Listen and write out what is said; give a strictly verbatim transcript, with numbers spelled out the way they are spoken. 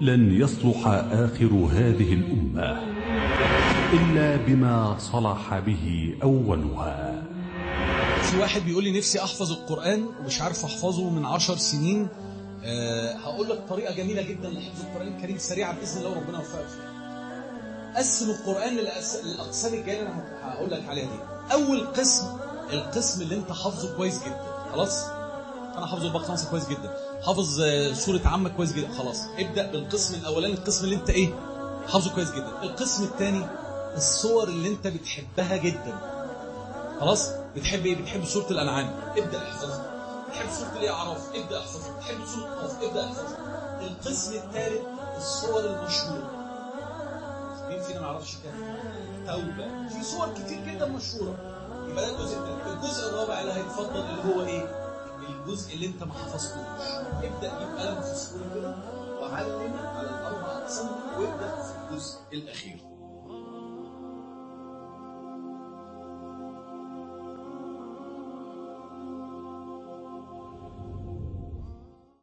لن يصلح آخر هذه الأمة إلا بما صلح به أولها. في واحد بيقول لي نفسي أحفظ القرآن ومش عارف أحفظه من عشر سنين. أه هقول لك طريقة جميلة جدا لحفظ القرآن الكريم سريعة بإذن الله وربنا يوفقك فيها. قسم القرآن للأقسام الجاية اللي أنا هقول لك عليها دي. أول قسم القسم اللي أنت حافظه كويس جدا، خلاص؟ أنا حافظ البقرة خمسة كويس جدا، حافظ سورة عامة كويس جدا، خلاص. ابدأ بالقسم الأولاني، القسم اللي أنت إيه؟ حافظه كويس جدا. القسم الثاني الصور اللي أنت بتحبها جدا، خلاص؟ بتحب إيه؟ بتحب سورة الأنعام، ابدأ احفظها. بتحب سورة الأعراف، ابدأ احفظها. بتحب سورة قاف، ابدأ احفظها. القسم الثالث الصور المشهورة. مين فينا ما يعرفش كده؟ توبة، في صور كتير جدا مشهورة. يبقى ده الجزء الثاني. الجزء الرابع اللي هيتفضل اللي هو إيه؟ الجزء اللي أنت ما حفظتوش. ابدأ جيب قلم في الصورة كده وعلم على الأربع أقسام وابدأ في الجزء الأخير.